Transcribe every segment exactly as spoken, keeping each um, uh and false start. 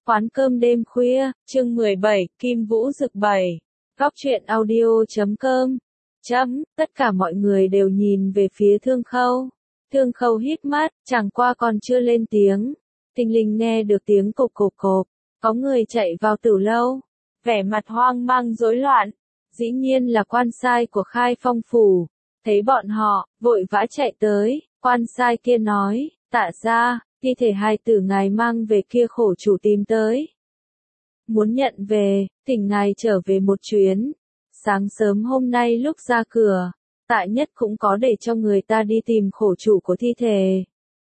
Quán cơm đêm khuya, chương mười bảy, Kim Vũ Dực bảy. Góc truyện audio chấm com. Chấm, tất cả mọi người đều nhìn về phía Thương Khâu. Thương Khâu hít mắt, chẳng qua còn chưa lên tiếng. Thình lình nghe được tiếng cộp cộp cộp, có người chạy vào tử lâu, vẻ mặt hoang mang rối loạn. Dĩ nhiên là quan sai của Khai Phong phủ. Thấy bọn họ, vội vã chạy tới, quan sai kia nói, tạ gia, thi thể hai tử ngài mang về kia khổ chủ tìm tới. Muốn nhận về, thỉnh ngài trở về một chuyến. Sáng sớm hôm nay lúc ra cửa, tạ nhất cũng có để cho người ta đi tìm khổ chủ của thi thể.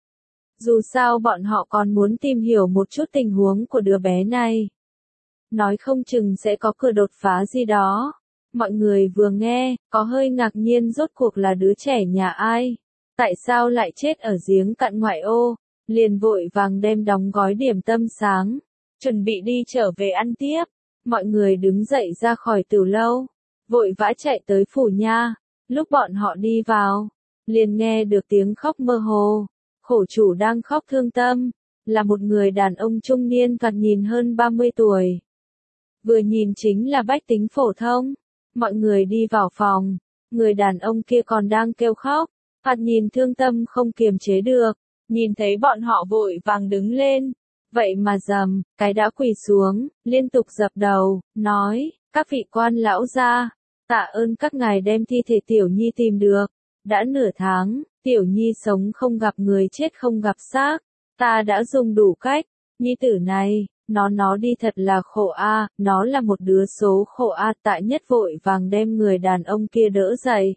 Dù sao bọn họ còn muốn tìm hiểu một chút tình huống của đứa bé này. Nói không chừng sẽ có cửa đột phá gì đó. Mọi người vừa nghe, có hơi ngạc nhiên rốt cuộc là đứa trẻ nhà ai. Tại sao lại chết ở giếng cạn ngoại ô, liền vội vàng đem đóng gói điểm tâm sáng, chuẩn bị đi trở về ăn tiếp. Mọi người đứng dậy ra khỏi tử lâu, vội vã chạy tới phủ nha. Lúc bọn họ đi vào, liền nghe được tiếng khóc mơ hồ. Khổ chủ đang khóc thương tâm, là một người đàn ông trung niên thoạt nhìn hơn ba mươi tuổi. Vừa nhìn chính là bách tính phổ thông. Mọi người đi vào phòng, người đàn ông kia còn đang kêu khóc, thoạt nhìn thương tâm không kiềm chế được. Nhìn thấy bọn họ vội vàng đứng lên, vậy mà dầm, cái đã quỳ xuống, liên tục dập đầu, nói, các vị quan lão gia, tạ ơn các ngài đem thi thể Tiểu Nhi tìm được. Đã nửa tháng, Tiểu Nhi sống không gặp người chết không gặp xác, ta đã dùng đủ cách, nhi tử này, nó nó đi thật là khổ a, à, nó là một đứa số khổ a. À. Tạ nhất vội vàng đem người đàn ông kia đỡ dậy,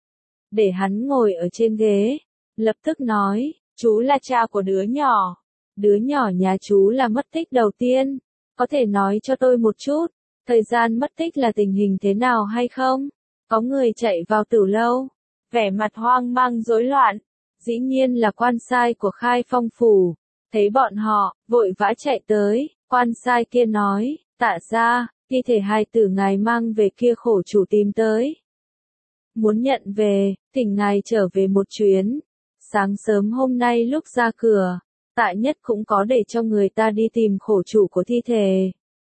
để hắn ngồi ở trên ghế, lập tức nói, chú là cha của đứa nhỏ, đứa nhỏ nhà chú là mất tích đầu tiên, có thể nói cho tôi một chút, thời gian mất tích là tình hình thế nào hay không? Có người chạy vào tử lâu, vẻ mặt hoang mang rối loạn, dĩ nhiên là quan sai của Khai Phong phủ. Thấy bọn họ, vội vã chạy tới, quan sai kia nói, tạ gia, thi thể hai tử ngài mang về kia khổ chủ tìm tới. Muốn nhận về, thỉnh ngài trở về một chuyến. Sáng sớm hôm nay lúc ra cửa, tạ nhất cũng có để cho người ta đi tìm khổ chủ của thi thể.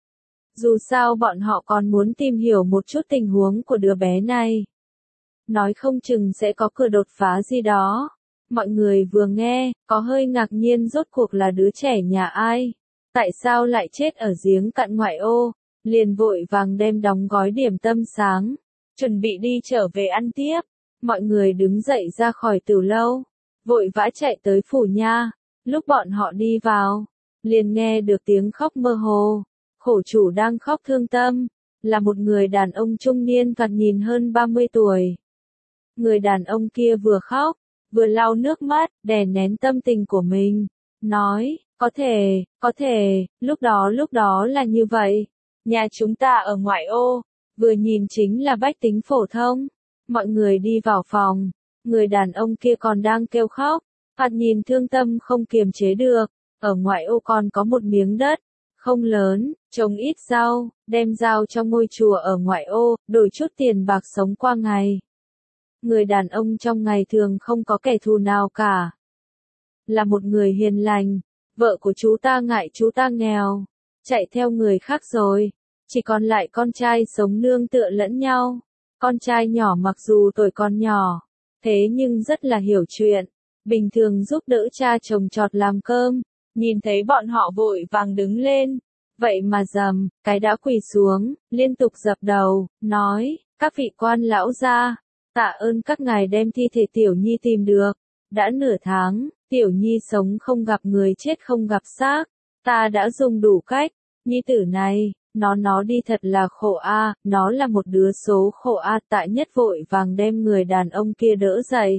Dù sao bọn họ còn muốn tìm hiểu một chút tình huống của đứa bé này. Nói không chừng sẽ có cửa đột phá gì đó. Mọi người vừa nghe, có hơi ngạc nhiên rốt cuộc là đứa trẻ nhà ai. Tại sao lại chết ở giếng cạn ngoại ô, liền vội vàng đem đóng gói điểm tâm sáng, chuẩn bị đi trở về ăn tiếp. Mọi người đứng dậy ra khỏi tử lâu, vội vã chạy tới phủ nha. Lúc bọn họ đi vào, liền nghe được tiếng khóc mơ hồ. Khổ chủ đang khóc thương tâm, là một người đàn ông trung niên thoạt nhìn hơn ba mươi tuổi. Người đàn ông kia vừa khóc, vừa lau nước mắt, đè nén tâm tình của mình, nói, có thể, có thể, lúc đó lúc đó là như vậy. Nhà chúng ta ở ngoại ô, vừa nhìn chính là bách tính phổ thông. Mọi người đi vào phòng, người đàn ông kia còn đang kêu khóc, thoạt nhìn thương tâm không kiềm chế được. Ở ngoại ô còn có một miếng đất, không lớn, trồng ít rau, đem giao cho ngôi chùa ở ngoại ô, đổi chút tiền bạc sống qua ngày. Người đàn ông trong ngày thường không có kẻ thù nào cả. Là một người hiền lành, vợ của chú ta ngại chú ta nghèo, chạy theo người khác rồi, chỉ còn lại con trai sống nương tựa lẫn nhau. Con trai nhỏ mặc dù tuổi còn nhỏ, thế nhưng rất là hiểu chuyện, bình thường giúp đỡ cha trồng trọt làm cơm. Nhìn thấy bọn họ vội vàng đứng lên, vậy mà dầm, cái đã quỳ xuống, liên tục dập đầu, nói, các vị quan lão gia, tạ ơn các ngài đem thi thể Tiểu Nhi tìm được. Đã nửa tháng, Tiểu Nhi sống không gặp người chết không gặp xác, ta đã dùng đủ cách, nhi tử này, nó nó đi thật là khổ a, à, nó là một đứa số khổ a. À. Tạ nhất vội vàng đem người đàn ông kia đỡ dậy,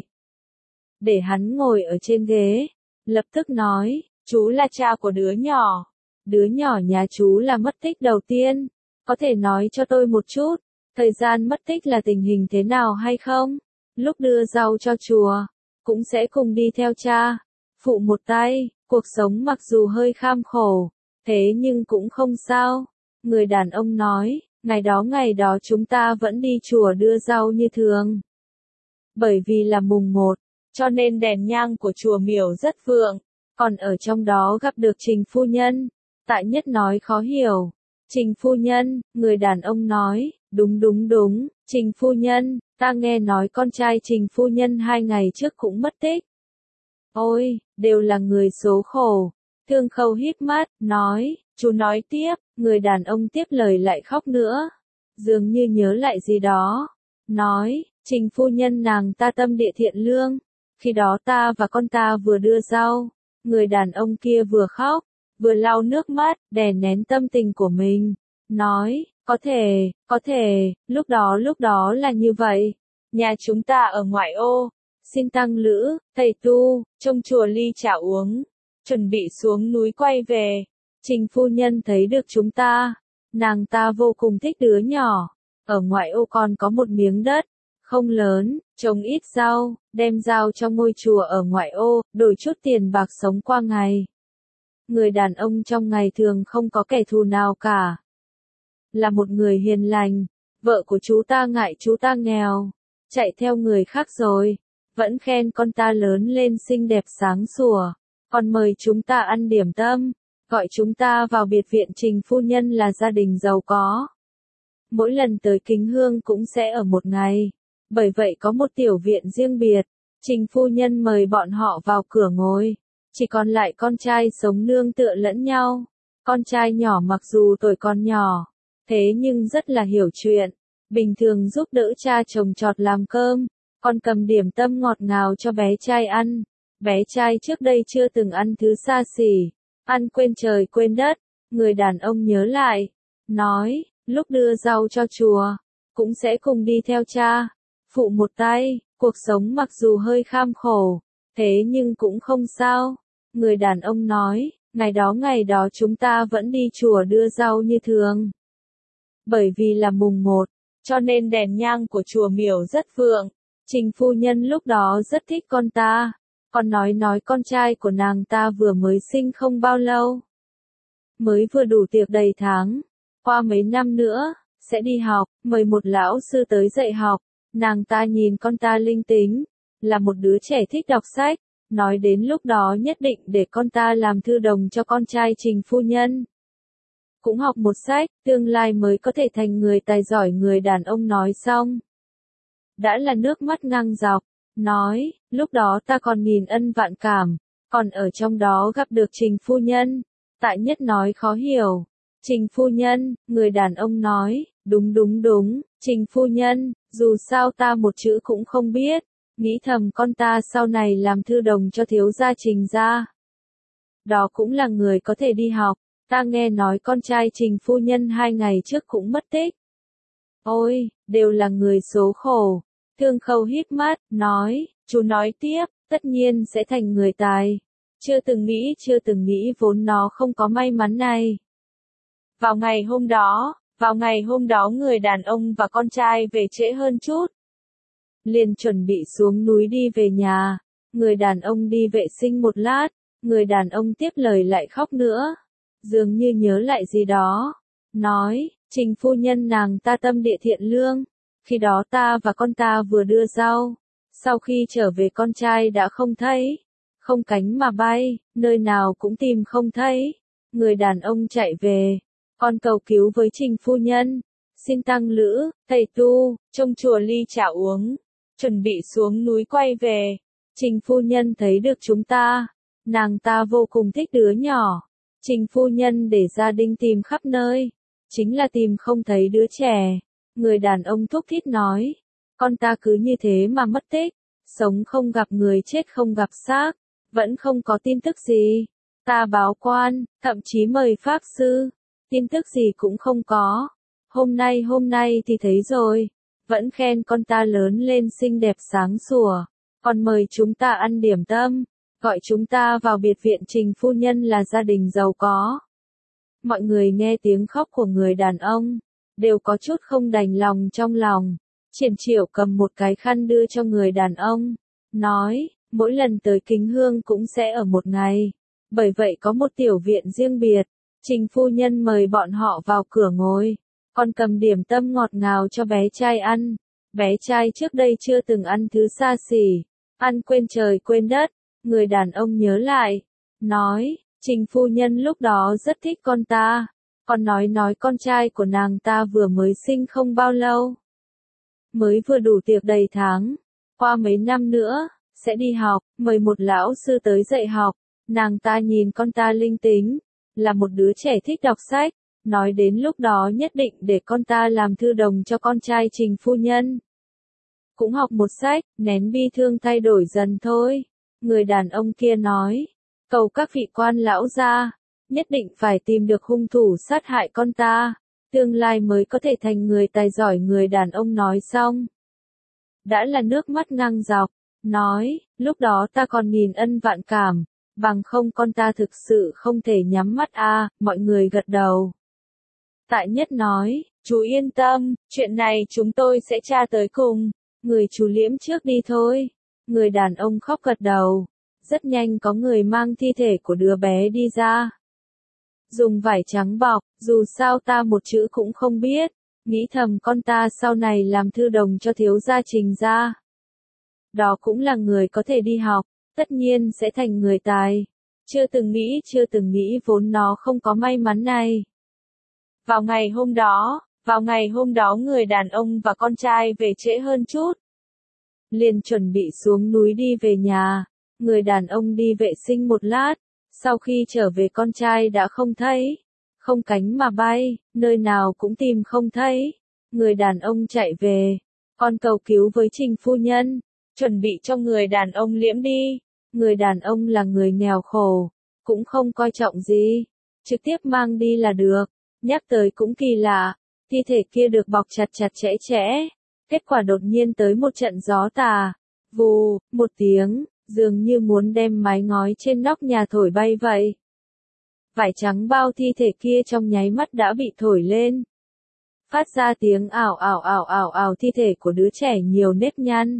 để hắn ngồi ở trên ghế, lập tức nói, chú là cha của đứa nhỏ, đứa nhỏ nhà chú là mất tích đầu tiên, có thể nói cho tôi một chút, thời gian mất tích là tình hình thế nào hay không? Lúc đưa rau cho chùa, cũng sẽ cùng đi theo cha, phụ một tay, cuộc sống mặc dù hơi kham khổ, thế nhưng cũng không sao. Người đàn ông nói, ngày đó ngày đó chúng ta vẫn đi chùa đưa rau như thường. Bởi vì là mùng một, cho nên đèn nhang của chùa miểu rất vượng, còn ở trong đó gặp được Trình phu nhân. Tại Nhất nói khó hiểu. Trình phu nhân, người đàn ông nói, đúng đúng đúng, Trình phu nhân, ta nghe nói con trai Trình phu nhân hai ngày trước cũng mất tích. Ôi, đều là người số khổ. Thương Khâu hít mắt, nói, chú nói tiếp, người đàn ông tiếp lời lại khóc nữa. Dường như nhớ lại gì đó. Nói, Trình phu nhân nàng ta tâm địa thiện lương. Khi đó ta và con ta vừa đưa rau. Người đàn ông kia vừa khóc, vừa lau nước mắt, đè nén tâm tình của mình. Nói, có thể, có thể, lúc đó lúc đó là như vậy. Nhà chúng ta ở ngoại ô. Xin tăng lữ, thầy tu, trông chùa ly trà uống. Chuẩn bị xuống núi quay về. Trình phu nhân thấy được chúng ta. Nàng ta vô cùng thích đứa nhỏ. Ở ngoại ô còn có một miếng đất. Không lớn, trồng ít rau, đem rau cho ngôi chùa ở ngoại ô, đổi chút tiền bạc sống qua ngày. Người đàn ông trong ngày thường không có kẻ thù nào cả. Là một người hiền lành. Vợ của chú ta ngại chú ta nghèo. Chạy theo người khác rồi. Vẫn khen con ta lớn lên xinh đẹp sáng sủa. Còn mời chúng ta ăn điểm tâm. Gọi chúng ta vào biệt viện Trình phu nhân là gia đình giàu có. Mỗi lần tới Kính Hương cũng sẽ ở một ngày. Bởi vậy có một tiểu viện riêng biệt. Trình phu nhân mời bọn họ vào cửa ngồi. Chỉ còn lại con trai sống nương tựa lẫn nhau. Con trai nhỏ mặc dù tuổi còn nhỏ. Thế nhưng rất là hiểu chuyện. Bình thường giúp đỡ cha chồng trọt làm cơm. Còn cầm điểm tâm ngọt ngào cho bé trai ăn. Bé trai trước đây chưa từng ăn thứ xa xỉ. Ăn quên trời quên đất. Người đàn ông nhớ lại. Nói, lúc đưa rau cho chùa. Cũng sẽ cùng đi theo cha. Phụ một tay. Cuộc sống mặc dù hơi kham khổ. Thế nhưng cũng không sao. Người đàn ông nói, ngày đó ngày đó chúng ta vẫn đi chùa đưa rau như thường. Bởi vì là mùng một, cho nên đèn nhang của chùa miểu rất vượng. Trình phu nhân lúc đó rất thích con ta. Còn nói nói con trai của nàng ta vừa mới sinh không bao lâu. Mới vừa đủ tiệc đầy tháng. Qua mấy năm nữa, sẽ đi học, mời một lão sư tới dạy học. Nàng ta nhìn con ta linh tính. Là một đứa trẻ thích đọc sách. Nói đến lúc đó nhất định để con ta làm thư đồng cho con trai Trình phu nhân. Cũng học một sách, tương lai mới có thể thành người tài giỏi. Người đàn ông nói xong. Đã là nước mắt ngang dọc. Nói, lúc đó ta còn nghìn ân vạn cảm. Còn ở trong đó gặp được Trình phu nhân. Tại Nhất nói khó hiểu. Trình phu nhân, người đàn ông nói, đúng đúng đúng, Trình phu nhân, dù sao ta một chữ cũng không biết. Nghĩ thầm con ta sau này làm thư đồng cho thiếu gia Trình gia. Đó cũng là người có thể đi học. Ta nghe nói con trai Trình phu nhân hai ngày trước cũng mất tích. Ôi, đều là người số khổ. Thương Khâu hít mắt, nói, chú nói tiếp, tất nhiên sẽ thành người tài. Chưa từng nghĩ, chưa từng nghĩ vốn nó không có may mắn này. Vào ngày hôm đó, vào ngày hôm đó người đàn ông và con trai về trễ hơn chút. Liền chuẩn bị xuống núi đi về nhà. Người đàn ông đi vệ sinh một lát. Người đàn ông tiếp lời lại khóc nữa. Dường như nhớ lại gì đó. Nói, Trình phu nhân nàng ta tâm địa thiện lương. Khi đó ta và con ta vừa đưa rau. Sau khi trở về con trai đã không thấy. Không cánh mà bay, nơi nào cũng tìm không thấy. Người đàn ông chạy về. Con cầu cứu với Trình phu nhân. Xin tăng lữ, thầy tu, trông chùa ly trà uống. Chuẩn bị xuống núi quay về. Trình phu nhân thấy được chúng ta. Nàng ta vô cùng thích đứa nhỏ. Trình phu nhân để gia đình tìm khắp nơi. Chính là tìm không thấy đứa trẻ. Người đàn ông thúc thiết nói. Con ta cứ như thế mà mất tích. Sống không gặp người, chết không gặp xác. Vẫn không có tin tức gì. Ta báo quan, thậm chí mời pháp sư. Tin tức gì cũng không có. Hôm nay hôm nay thì thấy rồi. Vẫn khen con ta lớn lên xinh đẹp sáng sủa. Còn mời chúng ta ăn điểm tâm. Gọi chúng ta vào biệt viện Trình phu nhân là gia đình giàu có. Mọi người nghe tiếng khóc của người đàn ông. Đều có chút không đành lòng trong lòng. Triển Chiểu cầm một cái khăn đưa cho người đàn ông. Nói, mỗi lần tới Kính Hương cũng sẽ ở một ngày. Bởi vậy có một tiểu viện riêng biệt. Trình phu nhân mời bọn họ vào cửa ngồi. Còn cầm điểm tâm ngọt ngào cho bé trai ăn. Bé trai trước đây chưa từng ăn thứ xa xỉ. Ăn quên trời quên đất. Người đàn ông nhớ lại. Nói, Trình phu nhân lúc đó rất thích con ta, còn nói nói con trai của nàng ta vừa mới sinh không bao lâu. Mới vừa đủ tiệc đầy tháng, qua mấy năm nữa, sẽ đi học, mời một lão sư tới dạy học. Nàng ta nhìn con ta linh tính, là một đứa trẻ thích đọc sách, nói đến lúc đó nhất định để con ta làm thư đồng cho con trai Trình phu nhân. Cũng học một sách, nén bi thương thay đổi dần thôi. Người đàn ông kia nói, cầu các vị quan lão gia, nhất định phải tìm được hung thủ sát hại con ta, tương lai mới có thể thành người tài giỏi. Người đàn ông nói xong, đã là nước mắt ngang dọc, nói, lúc đó ta còn nghìn ân vạn cảm, bằng không con ta thực sự không thể nhắm mắt a. À, mọi người gật đầu. Tại Nhất nói, chú yên tâm, chuyện này chúng tôi sẽ tra tới cùng, người chú liễm trước đi thôi. Người đàn ông khóc gật đầu. Rất nhanh có người mang thi thể của đứa bé đi ra. Dùng vải trắng bọc, dù sao ta một chữ cũng không biết, nghĩ thầm con ta sau này làm thư đồng cho thiếu gia Trình gia. Đó cũng là người có thể đi học, tất nhiên sẽ thành người tài. Chưa từng nghĩ, chưa từng nghĩ vốn nó không có may mắn này. Vào ngày hôm đó, vào ngày hôm đó người đàn ông và con trai về trễ hơn chút. Liền chuẩn bị xuống núi đi về nhà. Người đàn ông đi vệ sinh một lát, sau khi trở về con trai đã không thấy, không cánh mà bay, nơi nào cũng tìm không thấy. Người đàn ông chạy về, con cầu cứu với Trình phu nhân, chuẩn bị cho người đàn ông liễm đi. Người đàn ông là người nghèo khổ, cũng không coi trọng gì, trực tiếp mang đi là được. Nhắc tới cũng kỳ lạ, thi thể kia được bọc chặt chặt chẽ chẽ, kết quả đột nhiên tới một trận gió tà, vù, một tiếng, dường như muốn đem mái ngói trên nóc nhà thổi bay vậy. Vải trắng bao thi thể kia trong nháy mắt đã bị thổi lên. Phát ra tiếng ảo ảo ảo ảo ảo, thi thể của đứa trẻ nhiều nếp nhăn.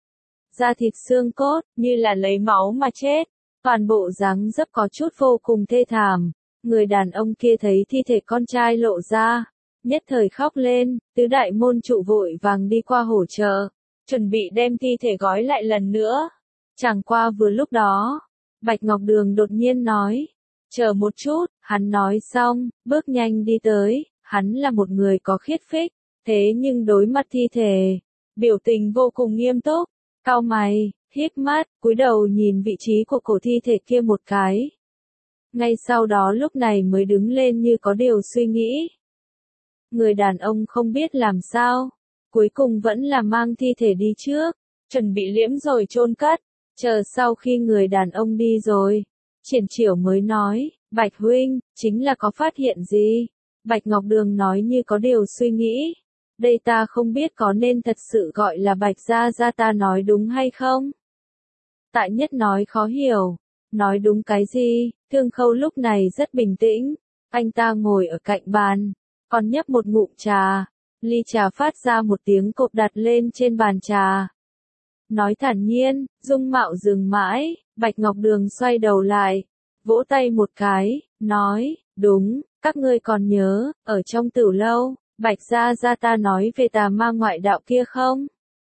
Da thịt xương cốt, như là lấy máu mà chết. Toàn bộ dáng dấp có chút vô cùng thê thảm. Người đàn ông kia thấy thi thể con trai lộ ra, nhất thời khóc lên, tứ đại môn trụ vội vàng đi qua hỗ trợ, chuẩn bị đem thi thể gói lại lần nữa. Chẳng qua vừa lúc đó, Bạch Ngọc Đường đột nhiên nói, chờ một chút. Hắn nói xong, bước nhanh đi tới. Hắn là một người có khiết phích, thế nhưng đối mặt thi thể, biểu tình vô cùng nghiêm túc, cau mày, híp mắt, cúi đầu nhìn vị trí của cổ thi thể kia một cái. Ngay sau đó lúc này mới đứng lên như có điều suy nghĩ. Người đàn ông không biết làm sao, cuối cùng vẫn là mang thi thể đi trước, chuẩn bị liễm rồi chôn cất. Chờ sau khi người đàn ông đi rồi, Triển Chiểu mới nói, Bạch huynh, chính là có phát hiện gì? Bạch Ngọc Đường nói như có điều suy nghĩ. Đây ta không biết có nên thật sự gọi là Bạch gia gia ta nói đúng hay không? Tại Nhất nói khó hiểu. Nói đúng cái gì? Thương Khâu lúc này rất bình tĩnh. Anh ta ngồi ở cạnh bàn, còn nhấp một ngụm trà. Ly trà phát ra một tiếng cộp đặt lên trên bàn trà. Nói thản nhiên, dung mạo dừng mãi. Bạch Ngọc Đường xoay đầu lại, vỗ tay một cái, nói, đúng, các ngươi còn nhớ, ở trong Tửu Lâu, Bạch gia gia ta nói về tà ma ngoại đạo kia không?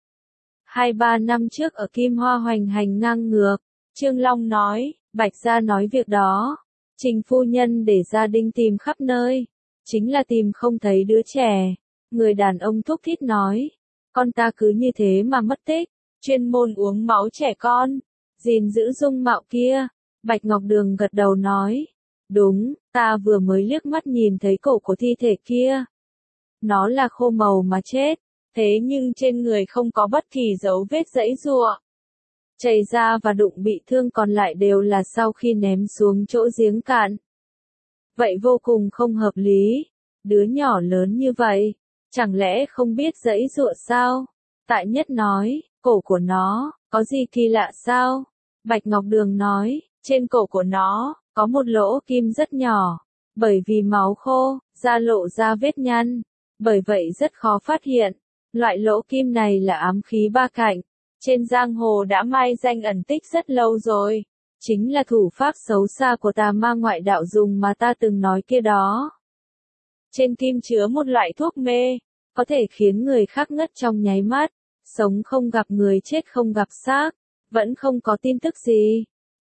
Hai ba năm trước ở Kim Hoa hoành hành ngang ngược, Trương Long nói, Bạch gia nói việc đó, Trình phu nhân để gia đình tìm khắp nơi, chính là tìm không thấy đứa trẻ. Người đàn ông thúc thít nói, con ta cứ như thế mà mất tích, chuyên môn uống máu trẻ con, gìn giữ dung mạo kia. Bạch Ngọc Đường gật đầu nói, đúng, ta vừa mới liếc mắt nhìn thấy cổ của thi thể kia. Nó là khô màu mà chết, thế nhưng trên người không có bất kỳ dấu vết giãy giụa, chảy ra và đụng bị thương, còn lại đều là sau khi ném xuống chỗ giếng cạn. Vậy vô cùng không hợp lý, đứa nhỏ lớn như vậy, chẳng lẽ không biết giãy giụa sao? Tại Nhất nói, cổ của nó, có gì kỳ lạ sao? Bạch Ngọc Đường nói, trên cổ của nó, có một lỗ kim rất nhỏ, bởi vì máu khô, da lộ ra vết nhăn, bởi vậy rất khó phát hiện. Loại lỗ kim này là ám khí ba cạnh, trên giang hồ đã mai danh ẩn tích rất lâu rồi, chính là thủ pháp xấu xa của tà ma ngoại đạo dùng mà ta từng nói kia đó. Trên kim chứa một loại thuốc mê, có thể khiến người khác ngất trong nháy mắt, sống không gặp người chết không gặp xác, vẫn không có tin tức gì.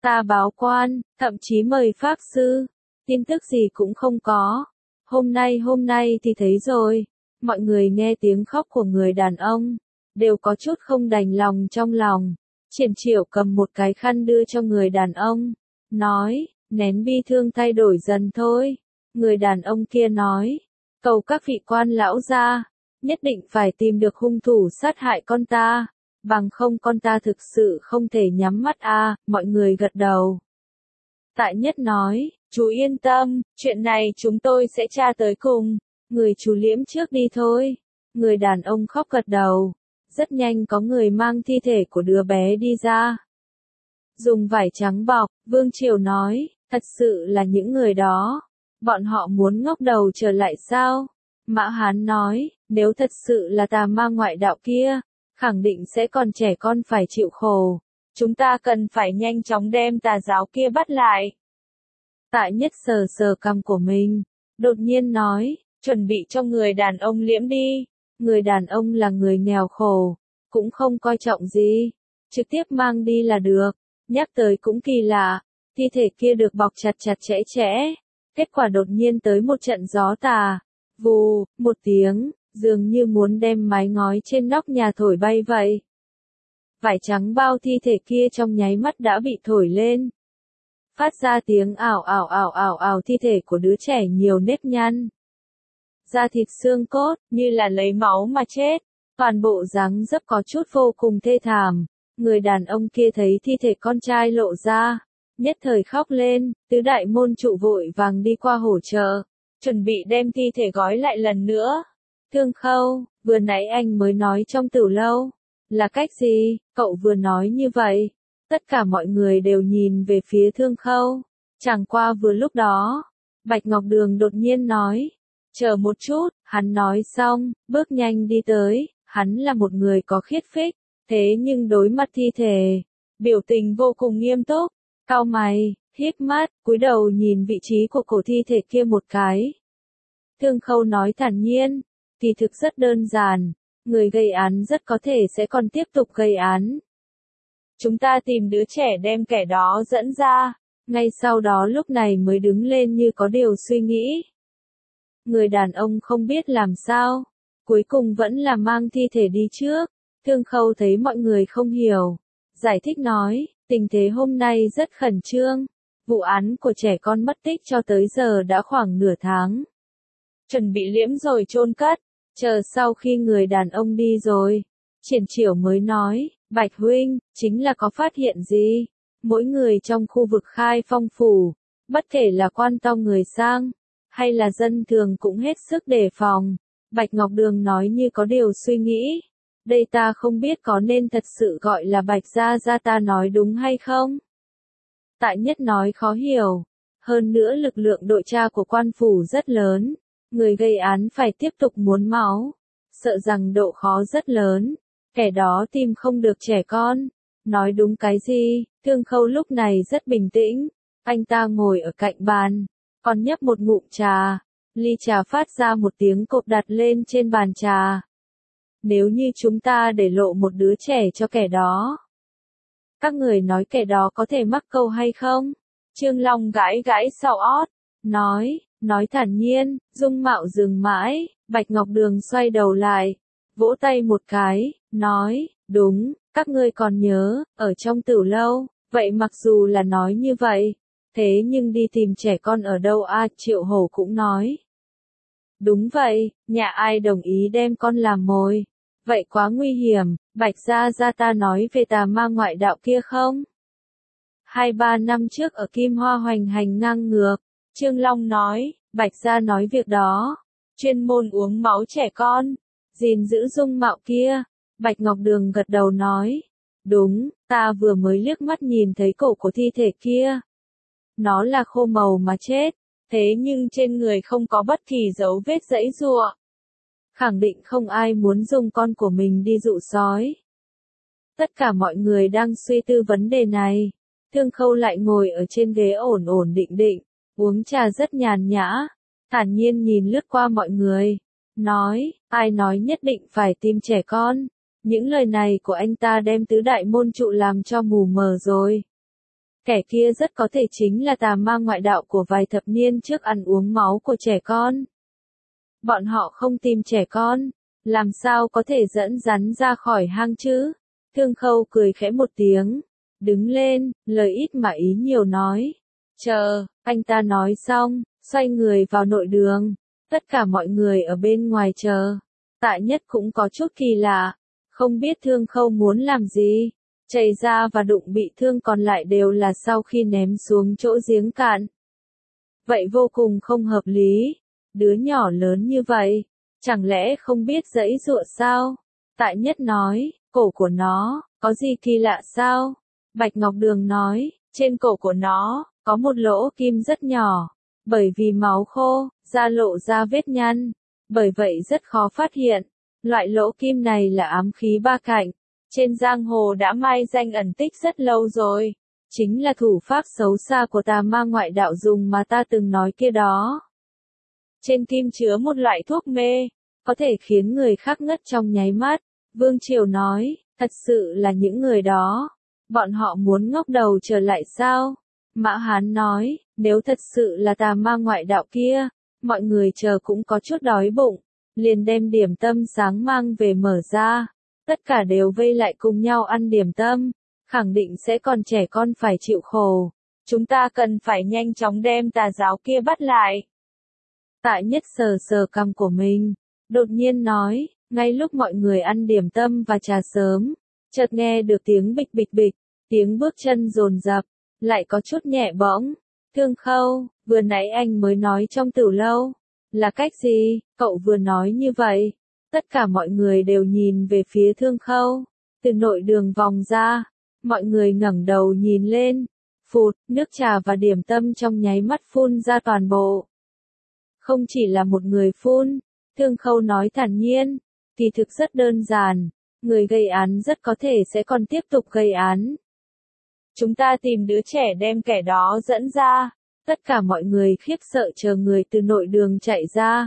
Ta báo quan, thậm chí mời pháp sư. Tin tức gì cũng không có. Hôm nay hôm nay thì thấy rồi. Mọi người nghe tiếng khóc của người đàn ông, đều có chút không đành lòng trong lòng. Triển Chiểu cầm một cái khăn đưa cho người đàn ông, nói, nén bi thương thay đổi dần thôi. Người đàn ông kia nói, cầu các vị quan lão gia, nhất định phải tìm được hung thủ sát hại con ta, bằng không con ta thực sự không thể nhắm mắt a. À, mọi người gật đầu. Tại Nhất nói, chú yên tâm, chuyện này chúng tôi sẽ tra tới cùng, người chú liễm trước đi thôi. Người đàn ông khóc gật đầu. Rất nhanh có người mang thi thể của đứa bé đi ra. Dùng vải trắng bọc, Vương Triều nói, thật sự là những người đó. Bọn họ muốn ngóc đầu trở lại sao? Mã Hán nói, nếu thật sự là tà ma ngoại đạo kia, khẳng định sẽ còn trẻ con phải chịu khổ. Chúng ta cần phải nhanh chóng đem tà giáo kia bắt lại. Tại Nhất sờ sờ cằm của mình, đột nhiên nói, chuẩn bị cho người đàn ông liễm đi. Người đàn ông là người nghèo khổ, cũng không coi trọng gì, trực tiếp mang đi là được. Nhắc tới cũng kỳ lạ, thi thể kia được bọc chặt chặt chẽ chẽ, kết quả đột nhiên tới một trận gió tà, vù, một tiếng, dường như muốn đem mái ngói trên nóc nhà thổi bay vậy. Vải trắng bao thi thể kia trong nháy mắt đã bị thổi lên, phát ra tiếng ảo ảo ảo ảo ảo, thi thể của đứa trẻ nhiều nếp nhăn, da thịt xương cốt, như là lấy máu mà chết. Toàn bộ dáng dấp có chút vô cùng thê thảm. Người đàn ông kia thấy thi thể con trai lộ ra, nhất thời khóc lên. Tứ đại môn trụ vội vàng đi qua hỗ trợ, chuẩn bị đem thi thể gói lại lần nữa. Thương Khâu, vừa nãy anh mới nói trong tử lâu, là cách gì? Cậu vừa nói như vậy. Tất cả mọi người đều nhìn về phía Thương Khâu. Chẳng qua vừa lúc đó, Bạch Ngọc Đường đột nhiên nói, chờ một chút. Hắn nói xong, bước nhanh đi tới. Hắn là một người có khiết phích, thế nhưng đối mặt thi thể, biểu tình vô cùng nghiêm túc, cau mày, híp mắt, cúi đầu nhìn vị trí của cổ thi thể kia một cái. Thương Khâu nói thản nhiên, kỳ thực rất đơn giản, người gây án rất có thể sẽ còn tiếp tục gây án. Chúng ta tìm đứa trẻ đem kẻ đó dẫn ra, ngay sau đó lúc này mới đứng lên như có điều suy nghĩ. Người đàn ông không biết làm sao, cuối cùng vẫn là mang thi thể đi trước. Thương Khâu thấy mọi người không hiểu, giải thích nói, tình thế hôm nay rất khẩn trương, vụ án của trẻ con mất tích cho tới giờ đã khoảng nửa tháng. Chuẩn bị liễm rồi chôn cất, chờ sau khi người đàn ông đi rồi, Triển Chiểu mới nói, Bạch huynh, chính là có phát hiện gì? Mỗi người trong khu vực Khai Phong phủ, bất kể là quan tông người sang, hay là dân thường cũng hết sức đề phòng. Bạch Ngọc Đường nói như có điều suy nghĩ. Đây ta không biết có nên thật sự gọi là Bạch Gia Gia ta nói đúng hay không? Tại Nhất nói khó hiểu. Hơn nữa lực lượng đội tra của quan phủ rất lớn. Người gây án phải tiếp tục muốn máu. Sợ rằng độ khó rất lớn. Kẻ đó tìm không được trẻ con. Nói đúng cái gì? Thương Khâu lúc này rất bình tĩnh. Anh ta ngồi ở cạnh bàn, còn nhấp một ngụm trà. Ly trà phát ra một tiếng cộp đặt lên trên bàn trà. Nếu như chúng ta để lộ một đứa trẻ cho kẻ đó, các người nói kẻ đó có thể mắc câu hay không? Trương Long gãi gãi sau ót, nói, nói thản nhiên, dung mạo dừng mãi. Bạch Ngọc Đường xoay đầu lại, vỗ tay một cái, nói, đúng, các ngươi còn nhớ, ở trong Tử lâu, vậy mặc dù là nói như vậy, thế nhưng đi tìm trẻ con ở đâu a? Triệu Hổ cũng nói. Đúng vậy, nhà ai đồng ý đem con làm mồi? Vậy quá nguy hiểm. Bạch Gia Gia ta nói về tà ma ngoại đạo kia không? Hai ba năm trước ở Kim Hoa hoành hành ngang ngược, Trương Long nói, Bạch Gia nói việc đó, chuyên môn uống máu trẻ con, gìn giữ dung mạo kia. Bạch Ngọc Đường gật đầu nói, đúng, ta vừa mới liếc mắt nhìn thấy cổ của thi thể kia. Nó là khô màu mà chết, thế nhưng trên người không có bất kỳ dấu vết giãy giụa. Khẳng định không ai muốn dùng con của mình đi dụ sói. Tất cả mọi người đang suy tư vấn đề này. Thương Khâu lại ngồi ở trên ghế ổn ổn định định, uống trà rất nhàn nhã, thản nhiên nhìn lướt qua mọi người, nói, ai nói nhất định phải tìm trẻ con. Những lời này của anh ta đem tứ đại môn trụ làm cho mù mờ rồi. Kẻ kia rất có thể chính là tà ma ngoại đạo của vài thập niên trước ăn uống máu của trẻ con. Bọn họ không tìm trẻ con, làm sao có thể dẫn rắn ra khỏi hang chứ? Thương Khâu cười khẽ một tiếng, đứng lên, lời ít mà ý nhiều nói. Chờ, anh ta nói xong, xoay người vào nội đường. Tất cả mọi người ở bên ngoài chờ. Tạ Nhất cũng có chút kỳ lạ, không biết Thương Khâu muốn làm gì. Chảy ra và đụng bị thương còn lại đều là sau khi ném xuống chỗ giếng cạn. Vậy vô cùng không hợp lý. Đứa nhỏ lớn như vậy, chẳng lẽ không biết giãy giụa sao? Tạ Nhất nói, cổ của nó, có gì kỳ lạ sao? Bạch Ngọc Đường nói, trên cổ của nó, có một lỗ kim rất nhỏ. Bởi vì máu khô, da lộ ra vết nhăn. Bởi vậy rất khó phát hiện. Loại lỗ kim này là ám khí ba cạnh. Trên giang hồ đã mai danh ẩn tích rất lâu rồi. Chính là thủ pháp xấu xa của tà ma ngoại đạo dùng mà ta từng nói kia đó. Trên kim chứa một loại thuốc mê, có thể khiến người khác ngất trong nháy mắt. Vương Triều nói, thật sự là những người đó. Bọn họ muốn ngóc đầu trở lại sao? Mã Hán nói, nếu thật sự là tà ma ngoại đạo kia, mọi người chờ cũng có chút đói bụng. Liền đem điểm tâm sáng mang về mở ra. Tất cả đều vây lại cùng nhau ăn điểm tâm. Khẳng định sẽ còn trẻ con phải chịu khổ. Chúng ta cần phải nhanh chóng đem tà giáo kia bắt lại. Tạ Nhất sờ sờ cằm của mình. Đột nhiên nói, ngay lúc mọi người ăn điểm tâm và trà sớm. Chợt nghe được tiếng bịch bịch bịch. Tiếng bước chân dồn dập. Lại có chút nhẹ bỗng. Thương Khâu, vừa nãy anh mới nói trong tử lâu. Là cách gì, cậu vừa nói như vậy? Tất cả mọi người đều nhìn về phía Thương Khâu. Từ nội đường vòng ra, mọi người ngẩng đầu nhìn lên. Phụt, nước trà và điểm tâm trong nháy mắt phun ra toàn bộ. Không chỉ là một người phun, Thương Khâu nói thản nhiên, kỳ thực rất đơn giản, người gây án rất có thể sẽ còn tiếp tục gây án. Chúng ta tìm đứa trẻ đem kẻ đó dẫn ra. Tất cả mọi người khiếp sợ chờ người từ nội đường chạy ra.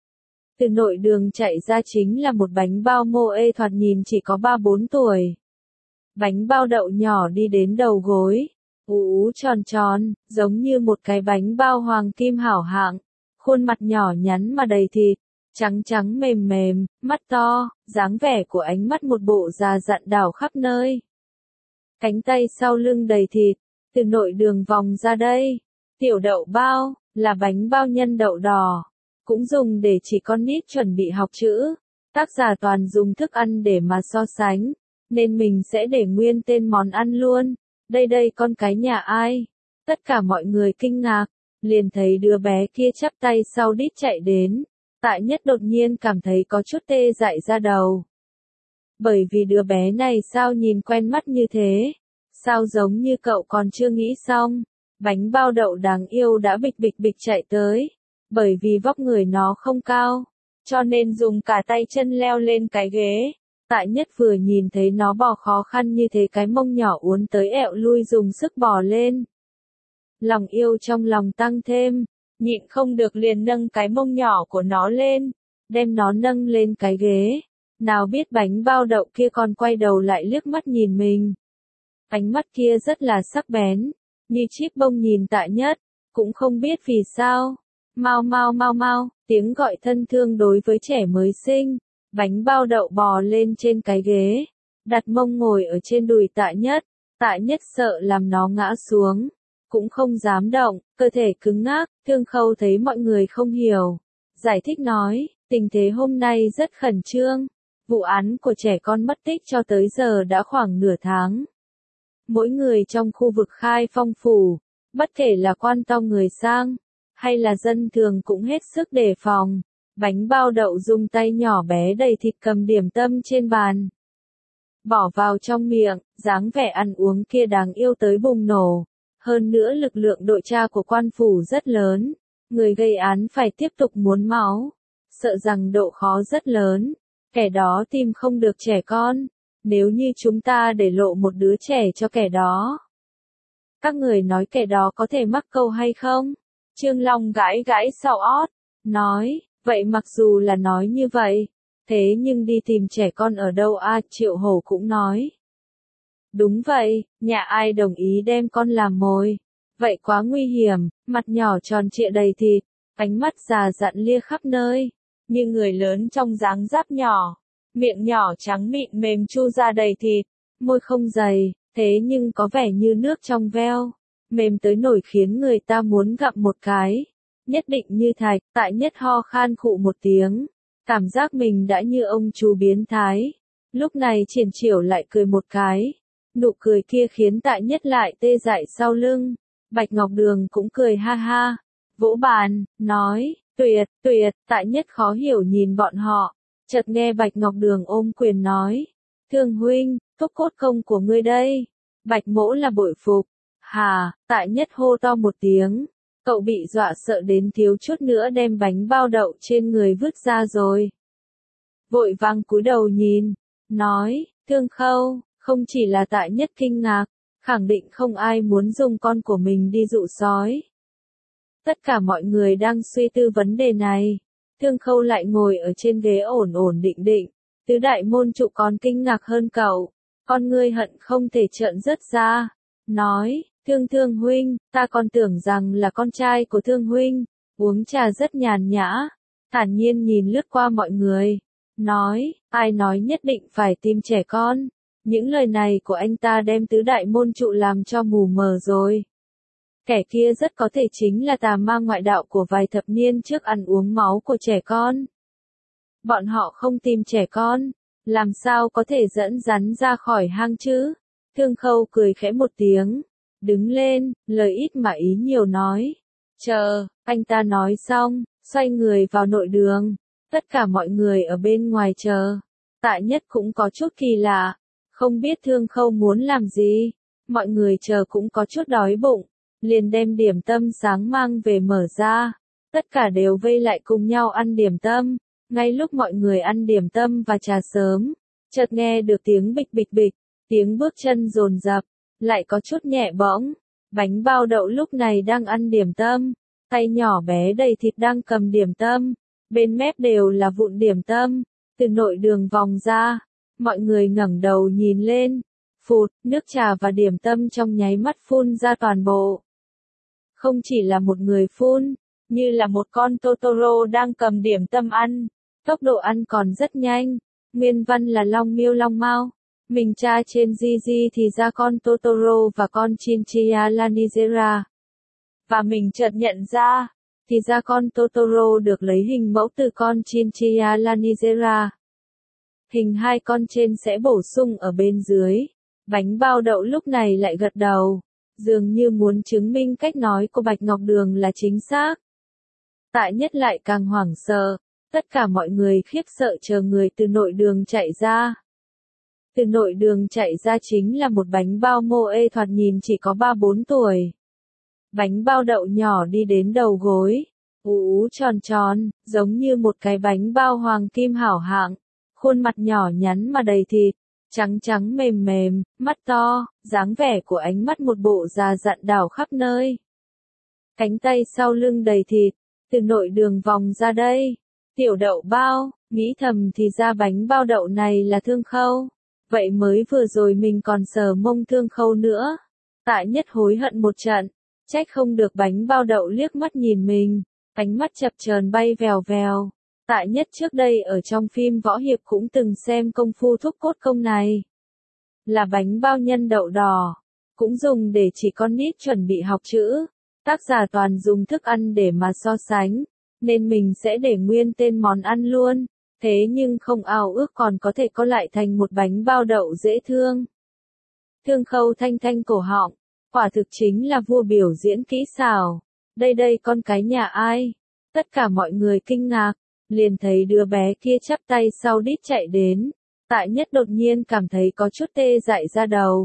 Từ nội đường chạy ra chính là một bánh bao mô ê thoạt nhìn chỉ có ba bốn tuổi. Bánh bao đậu nhỏ đi đến đầu gối, ú ú tròn tròn, giống như một cái bánh bao hoàng kim hảo hạng. Khuôn mặt nhỏ nhắn mà đầy thịt, trắng trắng mềm mềm, mắt to, dáng vẻ của ánh mắt một bộ già dặn đảo khắp nơi. Cánh tay sau lưng đầy thịt, từ nội đường vòng ra đây. Tiểu đậu bao, là bánh bao nhân đậu đỏ. Cũng dùng để chỉ con nít chuẩn bị học chữ. Tác giả toàn dùng thức ăn để mà so sánh. Nên mình sẽ để nguyên tên món ăn luôn. Đây đây con cái nhà ai? Tất cả mọi người kinh ngạc. Liền thấy đứa bé kia chắp tay sau đít chạy đến. Tạ Nhất đột nhiên cảm thấy có chút tê dại ra đầu. Bởi vì đứa bé này sao nhìn quen mắt như thế? Sao giống như cậu còn chưa nghĩ xong? Bánh bao đậu đáng yêu đã bịch bịch bịch chạy tới. Bởi vì vóc người nó không cao, cho nên dùng cả tay chân leo lên cái ghế. Tạ Nhất vừa nhìn thấy nó bò khó khăn như thế, cái mông nhỏ uốn tới ẹo lui dùng sức bò lên. Lòng yêu trong lòng tăng thêm, nhịn không được liền nâng cái mông nhỏ của nó lên, đem nó nâng lên cái ghế. Nào biết bánh bao đậu kia còn quay đầu lại liếc mắt nhìn mình. Ánh mắt kia rất là sắc bén, như chip bông nhìn Tạ Nhất, cũng không biết vì sao. Mau mau mau mau, tiếng gọi thân thương đối với trẻ mới sinh. Bánh bao đậu bò lên trên cái ghế, đặt mông ngồi ở trên đùi Tạ Nhất. Tạ Nhất sợ làm nó ngã xuống, cũng không dám động, cơ thể cứng ngắc. Thương Khâu thấy mọi người không hiểu, giải thích nói, tình thế hôm nay rất khẩn trương. Vụ án của trẻ con mất tích cho tới giờ đã khoảng nửa tháng. Mỗi người trong khu vực Khai Phong phủ, bất kể là quan to người sang, hay là dân thường cũng hết sức đề phòng. Bánh bao đậu dùng tay nhỏ bé đầy thịt cầm điểm tâm trên bàn. Bỏ vào trong miệng, dáng vẻ ăn uống kia đáng yêu tới bùng nổ. Hơn nữa lực lượng đội tra của quan phủ rất lớn. Người gây án phải tiếp tục muốn máu. Sợ rằng độ khó rất lớn. Kẻ đó tìm không được trẻ con. Nếu như chúng ta để lộ một đứa trẻ cho kẻ đó. Các người nói kẻ đó có thể mắc câu hay không? Trương Long gãi gãi sau ót, nói, vậy mặc dù là nói như vậy, thế nhưng đi tìm trẻ con ở đâu a? Triệu Hổ cũng nói. Đúng vậy, nhà ai đồng ý đem con làm mồi? Vậy quá nguy hiểm, mặt nhỏ tròn trịa đầy thịt, ánh mắt già dặn lia khắp nơi, như người lớn trong dáng dấp nhỏ, miệng nhỏ trắng mịn mềm chu ra đầy thịt, môi không dày, thế nhưng có vẻ như nước trong veo, mềm tới nổi khiến người ta muốn gặm một cái. Nhất định như thạch, Tại Nhất ho khan khụ một tiếng, cảm giác mình đã như ông chú biến thái. Lúc này Triển Chiểu lại cười một cái, nụ cười kia khiến Tại Nhất lại tê dại sau lưng. Bạch Ngọc Đường cũng cười ha ha, vỗ bàn, nói, tuyệt, tuyệt, Tại Nhất khó hiểu nhìn bọn họ, chợt nghe Bạch Ngọc Đường ôm quyền nói, Thương huynh, thúc cốt công của ngươi đây. Bạch Mỗ là bội phục. Hà, Tại Nhất hô to một tiếng, cậu bị dọa sợ đến thiếu chút nữa đem bánh bao đậu trên người vứt ra rồi. Vội vàng cúi đầu nhìn, nói, Thương Khâu, không chỉ là Tại Nhất kinh ngạc, khẳng định không ai muốn dùng con của mình đi dụ sói. Tất cả mọi người đang suy tư vấn đề này, Thương Khâu lại ngồi ở trên ghế ổn ổn định định, tứ đại môn trụ còn kinh ngạc hơn cậu, con ngươi hận không thể trợn rớt ra, nói, Thương Thương huynh, ta còn tưởng rằng là con trai của Thương huynh, uống trà rất nhàn nhã, thản nhiên nhìn lướt qua mọi người, nói, ai nói nhất định phải tìm trẻ con. Những lời này của anh ta đem tứ đại môn trụ làm cho mù mờ rồi. Kẻ kia rất có thể chính là tà ma ngoại đạo của vài thập niên trước ăn uống máu của trẻ con. Bọn họ không tìm trẻ con, làm sao có thể dẫn rắn ra khỏi hang chứ? Thương Khâu cười khẽ một tiếng, đứng lên, lời ít mà ý nhiều nói. Chờ, anh ta nói xong, xoay người vào nội đường. Tất cả mọi người ở bên ngoài chờ. Tại Nhất cũng có chút kỳ lạ. Không biết Thương Khâu muốn làm gì, mọi người chờ cũng có chút đói bụng, liền đem điểm tâm sáng mang về mở ra, tất cả đều vây lại cùng nhau ăn điểm tâm, ngay lúc mọi người ăn điểm tâm và trà sớm, chợt nghe được tiếng bịch bịch bịch, tiếng bước chân dồn dập, lại có chút nhẹ bỗng, bánh bao đậu lúc này đang ăn điểm tâm, tay nhỏ bé đầy thịt đang cầm điểm tâm, bên mép đều là vụn điểm tâm, từ nội đường vòng ra. Mọi người ngẩng đầu nhìn lên, phụt, nước trà và điểm tâm trong nháy mắt phun ra toàn bộ. Không chỉ là một người phun, như là một con Totoro đang cầm điểm tâm ăn, tốc độ ăn còn rất nhanh, nguyên văn là Long Miêu Long Mao. Mình tra trên Gigi thì ra con Totoro và con Chinchilla là Nigera. Và mình chợt nhận ra, thì ra con Totoro được lấy hình mẫu từ con Chinchilla là Nigera. Hình hai con trên sẽ bổ sung ở bên dưới. Bánh bao đậu lúc này lại gật đầu, dường như muốn chứng minh cách nói của Bạch Ngọc Đường là chính xác. Tại Nhất lại càng hoảng sợ, tất cả mọi người khiếp sợ chờ người từ nội đường chạy ra. Từ nội đường chạy ra chính là một bánh bao mô ê thoạt nhìn chỉ có ba bốn tuổi. Bánh bao đậu nhỏ đi đến đầu gối, ú ú tròn tròn, giống như một cái bánh bao hoàng kim hảo hạng. Khuôn mặt nhỏ nhắn mà đầy thịt, trắng trắng mềm mềm, mắt to, dáng vẻ của ánh mắt một bộ già dặn đảo khắp nơi. Cánh tay sau lưng đầy thịt, từ nội đường vòng ra đây. Tiểu đậu bao, nghĩ thầm thì ra bánh bao đậu này là Thương Khâu. Vậy mới vừa rồi mình còn sờ mông Thương Khâu nữa. Tại Nhất hối hận một trận, trách không được bánh bao đậu liếc mắt nhìn mình, ánh mắt chập chờn bay vèo vèo. Tại Nhất trước đây ở trong phim võ hiệp cũng từng xem công phu thúc cốt công này. Là bánh bao nhân đậu đỏ, cũng dùng để chỉ con nít chuẩn bị học chữ. Tác giả toàn dùng thức ăn để mà so sánh, nên mình sẽ để nguyên tên món ăn luôn. Thế nhưng không ao ước còn có thể có lại thành một bánh bao đậu dễ thương. Thương Khâu thanh thanh cổ họng, quả thực chính là vua biểu diễn kỹ xảo. Đây đây con cái nhà ai? Tất cả mọi người kinh ngạc. Liền thấy đứa bé kia chắp tay sau đít chạy đến, Tại Nhất đột nhiên cảm thấy có chút tê dại ra đầu.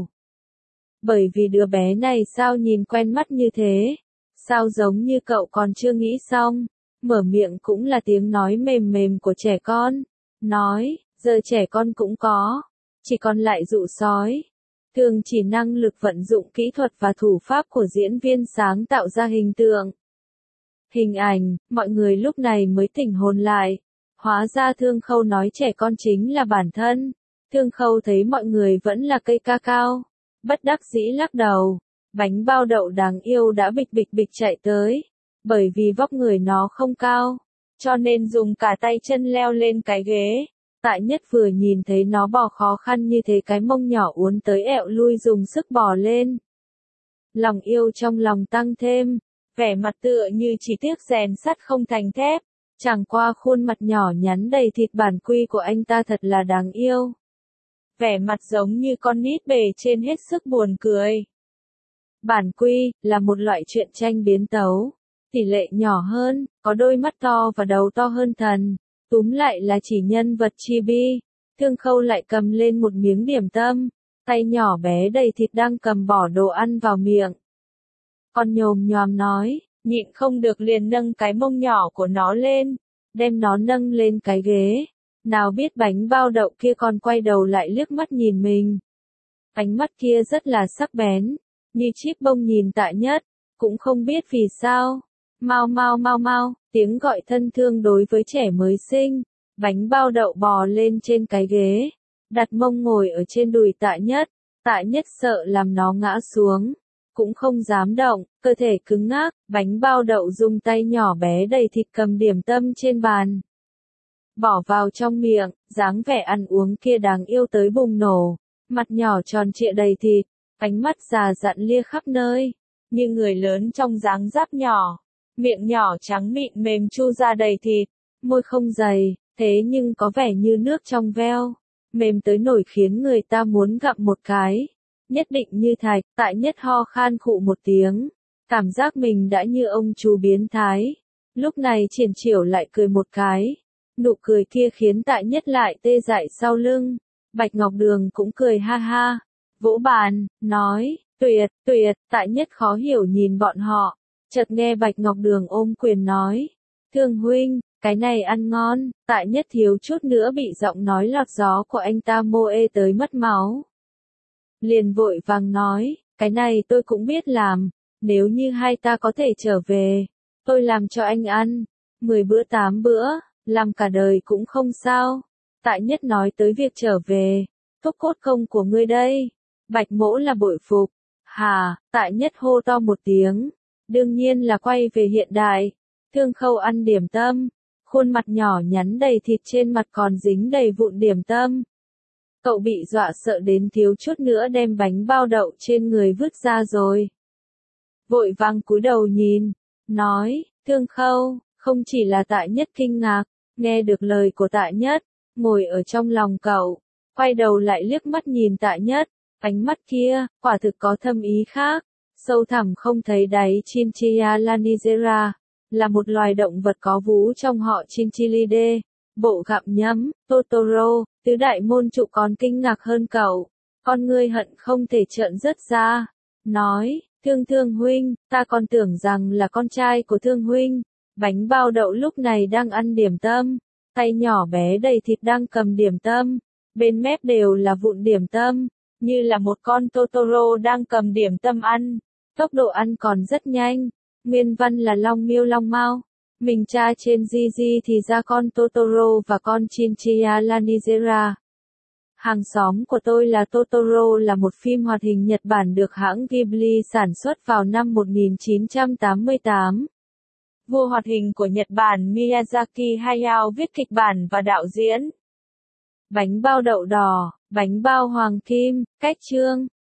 Bởi vì đứa bé này sao nhìn quen mắt như thế, sao giống như cậu còn chưa nghĩ xong, mở miệng cũng là tiếng nói mềm mềm của trẻ con, nói, giờ trẻ con cũng có, chỉ còn lại dụ sói. Thường chỉ năng lực vận dụng kỹ thuật và thủ pháp của diễn viên sáng tạo ra hình tượng. Hình ảnh, mọi người lúc này mới tỉnh hồn lại. Hóa ra Thương Khâu nói trẻ con chính là bản thân. Thương Khâu thấy mọi người vẫn là cây ca cao, Bất đắc dĩ lắc đầu, bánh bao đậu đáng yêu đã bịch bịch bịch chạy tới. Bởi vì vóc người nó không cao, cho nên dùng cả tay chân leo lên cái ghế. Tại Nhất vừa nhìn thấy nó bò khó khăn như thế, cái mông nhỏ uốn tới ẹo lui dùng sức bò lên. Lòng yêu trong lòng tăng thêm, vẻ mặt tựa như chỉ tiếc rèn sắt không thành thép. Chẳng qua khuôn mặt nhỏ nhắn đầy thịt bản quy của anh ta thật là đáng yêu. Vẻ mặt giống như con nít bề trên hết sức buồn cười. Bản quy là một loại truyện tranh biến tấu, tỷ lệ nhỏ hơn, có đôi mắt to và đầu to hơn thần. Túm lại là chỉ nhân vật chibi. Thương Khâu lại cầm lên một miếng điểm tâm, tay nhỏ bé đầy thịt đang cầm bỏ đồ ăn vào miệng. Con nhồm nhòm nói, nhịn không được liền nâng cái mông nhỏ của nó lên, đem nó nâng lên cái ghế. Nào biết bánh bao đậu kia còn quay đầu lại liếc mắt nhìn mình. Ánh mắt kia rất là sắc bén, như chiếc bông nhìn Tạ Nhất, cũng không biết vì sao. Mau mau mau mau, tiếng gọi thân thương đối với trẻ mới sinh. Bánh bao đậu bò lên trên cái ghế, đặt mông ngồi ở trên đùi Tạ Nhất. Tạ Nhất sợ làm nó ngã xuống, cũng không dám động, cơ thể cứng ngắc. Bánh bao đậu dùng tay nhỏ bé đầy thịt cầm điểm tâm trên bàn, bỏ vào trong miệng, dáng vẻ ăn uống kia đáng yêu tới bùng nổ. Mặt nhỏ tròn trịa đầy thịt, ánh mắt già dặn lia khắp nơi, như người lớn trong dáng dấp nhỏ. Miệng nhỏ trắng mịn mềm chu ra đầy thịt, môi không dày, thế nhưng có vẻ như nước trong veo, mềm tới nổi khiến người ta muốn gặm một cái. Nhất định như thạch. Tại Nhất ho khan khụ một tiếng, cảm giác mình đã như ông chú biến thái. Lúc này Triển Chiểu lại cười một cái, nụ cười kia khiến Tại Nhất lại tê dại sau lưng. Bạch Ngọc Đường cũng cười ha ha, vỗ bàn, nói, tuyệt, tuyệt. Tại Nhất khó hiểu nhìn bọn họ, chợt nghe Bạch Ngọc Đường ôm quyền nói, Thương huynh, cái này ăn ngon. Tại Nhất thiếu chút nữa bị giọng nói lọt gió của anh ta mô ê tới mất máu. Liền vội vàng nói, cái này tôi cũng biết làm, nếu như hai ta có thể trở về, tôi làm cho anh ăn, mười bữa tám bữa, làm cả đời cũng không sao. Tại Nhất nói tới việc trở về, thúc cốt công của ngươi đây. Bạch Mỗ là bội phục. Hà, Tại Nhất hô to một tiếng, đương nhiên là quay về hiện đại. Thương Khâu ăn điểm tâm, khuôn mặt nhỏ nhắn đầy thịt, trên mặt còn dính đầy vụn điểm tâm. Cậu bị dọa sợ đến thiếu chút nữa đem bánh bao đậu trên người vứt ra rồi. Vội vàng cúi đầu nhìn, nói, Thương Khâu. Không chỉ là Tại Nhất kinh ngạc, nghe được lời của Tại Nhất, ngồi ở trong lòng cậu, quay đầu lại liếc mắt nhìn Tại Nhất, ánh mắt kia, quả thực có thâm ý khác, sâu thẳm không thấy đáy. Chinchilla lanigera là một loài động vật có vú trong họ Chinchillidae, bộ gặm nhấm. Totoro, tứ đại môn trụ còn kinh ngạc hơn cậu, con ngươi hận không thể trợn rớt ra, nói, Thương Thương huynh, ta còn tưởng rằng là con trai của Thương huynh. Bánh bao đậu lúc này đang ăn điểm tâm, tay nhỏ bé đầy thịt đang cầm điểm tâm, bên mép đều là vụn điểm tâm, như là một con Totoro đang cầm điểm tâm ăn, tốc độ ăn còn rất nhanh. Nguyên văn là Long Miêu Long Mao, mình tra trên Gigi thì ra con Totoro và con Chinchilla lanigera. Hàng xóm của tôi là Totoro là một phim hoạt hình Nhật Bản được hãng Ghibli sản xuất vào năm một nghìn chín trăm tám mươi tám. Vua hoạt hình của Nhật Bản Miyazaki Hayao viết kịch bản và đạo diễn. Bánh bao đậu đỏ, bánh bao hoàng kim, cách chương.